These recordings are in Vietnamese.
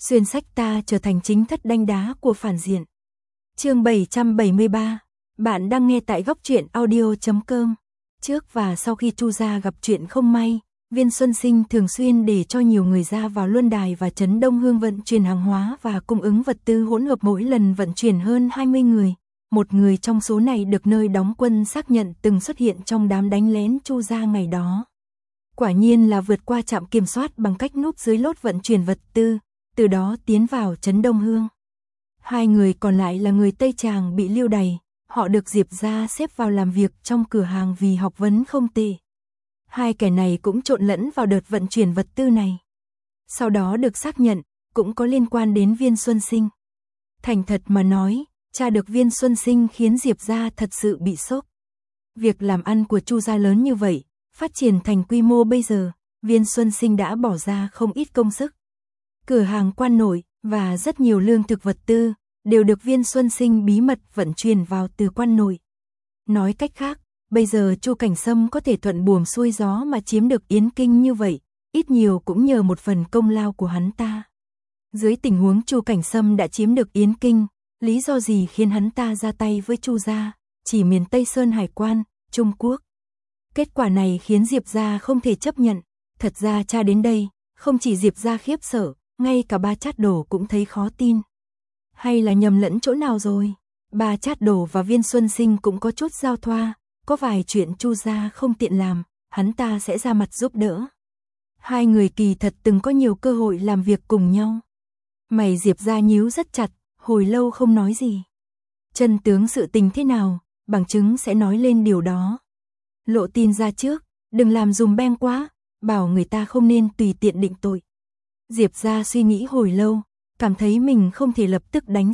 xuyên sách ta trở thành chính thất đanh đá của phản diện. Chương 773, bạn đang nghe tại góc truyện audio.com. Trước và sau khi Chu gia gặp chuyện không may, Viên Xuân Sinh thường xuyên để cho nhiều người ra vào Luân Đài và Trấn Đông Hương vận chuyển hàng hóa và cung ứng vật tư hỗn hợp, mỗi lần vận chuyển hơn 20 người. Một người trong số này được nơi đóng quân xác nhận từng xuất hiện trong đám đánh lén Chu gia ngày đó. Quả nhiên là vượt qua trạm kiểm soát bằng cách núp dưới lốt vận chuyển vật tư, từ đó tiến vào Trấn Đông Hương. Hai người còn lại là người Tây Tràng bị lưu đày, họ được Diệp gia xếp vào làm việc trong cửa hàng vì học vấn không tệ. Hai kẻ này cũng trộn lẫn vào đợt vận chuyển vật tư này. Sau đó được xác nhận, cũng có liên quan đến Viên Xuân Sinh. Thành thật mà nói, tra được Viên Xuân Sinh khiến Diệp gia thật sự bị sốc. Việc làm ăn của Chu gia lớn như vậy, phát triển thành quy mô bây giờ, Viên Xuân Sinh đã bỏ ra không ít công sức. Cửa hàng Quan Nội và rất nhiều lương thực vật tư đều được Viên Xuân Sinh bí mật vận chuyển vào từ Quan Nội. Nói cách khác, bây giờ Chu Cảnh Sâm có thể thuận buồm xuôi gió mà chiếm được Yến Kinh như vậy, ít nhiều cũng nhờ một phần công lao của hắn ta. Dưới tình huống Chu Cảnh Sâm đã chiếm được Yến Kinh, lý do gì khiến hắn ta ra tay với Chu gia, chỉ miền Tây Sơn Hải Quan, Trung Quốc? Kết quả này khiến Diệp gia không thể chấp nhận. Thật ra tra đến đây, không chỉ Diệp gia khiếp sợ, ngay cả Ba Chát Đổ cũng thấy khó tin. Hay là nhầm lẫn chỗ nào rồi? Ba Chát Đổ và Viên Xuân Sinh cũng có chút giao thoa, có vài chuyện Chu gia không tiện làm, hắn ta sẽ ra mặt giúp đỡ. Hai người kỳ thật từng có nhiều cơ hội làm việc cùng nhau. Mày Diệp gia nhíu rất chặt, hồi lâu không nói gì. Chân tướng sự tình thế nào, bằng chứng sẽ nói lên điều đó. Lộ tin ra trước, đừng làm dùm beng quá, bảo người ta không nên tùy tiện định tội. Diệp gia suy nghĩ hồi lâu, cảm thấy mình không thể lập tức đánh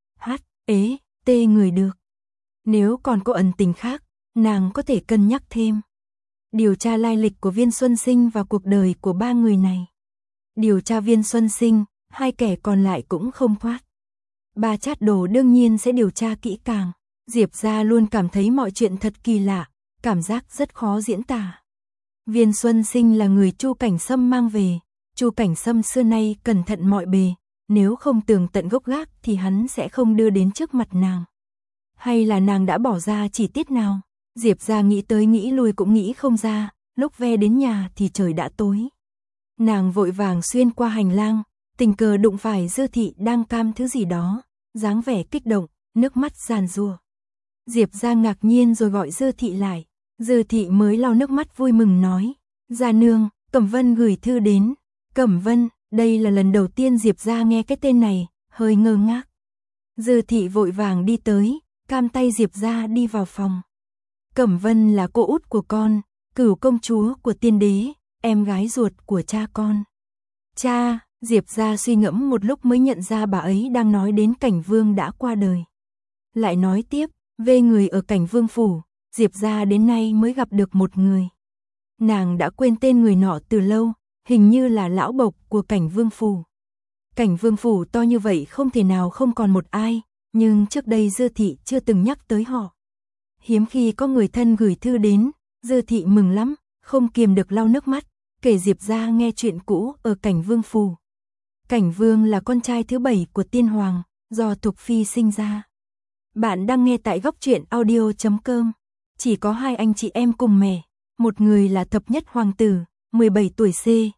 CHT người được. Nếu còn có ẩn tình khác, nàng có thể cân nhắc thêm. Điều tra lai lịch của Viên Xuân Sinh và cuộc đời của ba người này. Điều tra Viên Xuân Sinh, hai kẻ còn lại cũng không thoát. Ba Chát Đổ đương nhiên sẽ điều tra kỹ càng. Diệp gia luôn cảm thấy mọi chuyện thật kỳ lạ, cảm giác rất khó diễn tả. Viên Xuân Sinh là người Chu Cảnh Sâm mang về. Chu Cảnh Sâm xưa nay cẩn thận mọi bề, nếu không tường tận gốc gác thì hắn sẽ không đưa đến trước mặt nàng. Hay là nàng đã bỏ ra chi tiết nào? Diệp gia nghĩ tới nghĩ lui cũng nghĩ không ra, lúc ve đến nhà thì trời đã tối. Nàng vội vàng xuyên qua hành lang, tình cờ đụng phải Dư Thị đang cam thứ gì đó, dáng vẻ kích động, nước mắt giàn giụa. Diệp gia ngạc nhiên rồi gọi Dư Thị lại. Dư Thị mới lau nước mắt vui mừng nói, gia nương, Cẩm Vân gửi thư đến. Cẩm Vân, đây là lần đầu tiên Diệp gia nghe cái tên này, hơi ngơ ngác. Dư Thị vội vàng đi tới, cam tay Diệp gia đi vào phòng. Cẩm Vân là cô út của con, Cửu công chúa của Tiên đế, em gái ruột của cha con. Cha, Diệp gia suy ngẫm một lúc mới nhận ra bà ấy đang nói đến Cảnh Vương đã qua đời. Lại nói tiếp, về người ở Cảnh Vương phủ, Diệp gia đến nay mới gặp được một người. Nàng đã quên tên người nọ từ lâu, hình như là lão bộc của Cảnh Vương phủ. Cảnh Vương phủ to như vậy không thể nào không còn một ai, nhưng trước đây Dư Thị chưa từng nhắc tới họ. Hiếm khi có người thân gửi thư đến, Dư Thị mừng lắm, không kiềm được lau nước mắt, kể Diệp gia nghe chuyện cũ ở Cảnh Vương phủ. Cảnh Vương là con trai thứ 7 của Tiên Hoàng, do Thục Phi sinh ra. Bạn đang nghe tại góc truyện audio.com. Chỉ có hai anh chị em cùng mẹ, một người là thập nhất hoàng tử, 17 tuổi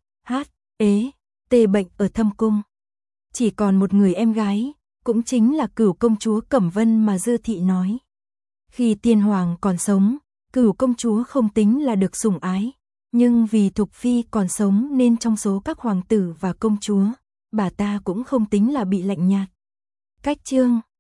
CHT bệnh ở Thâm Cung. Chỉ còn một người em gái, cũng chính là Cửu công chúa Cẩm Vân mà Dư Thị nói. Khi Tiên Hoàng còn sống, Cửu công chúa không tính là được sủng ái, nhưng vì Thục Phi còn sống nên trong số các hoàng tử và công chúa, bà ta cũng không tính là bị lạnh nhạt. Cách chương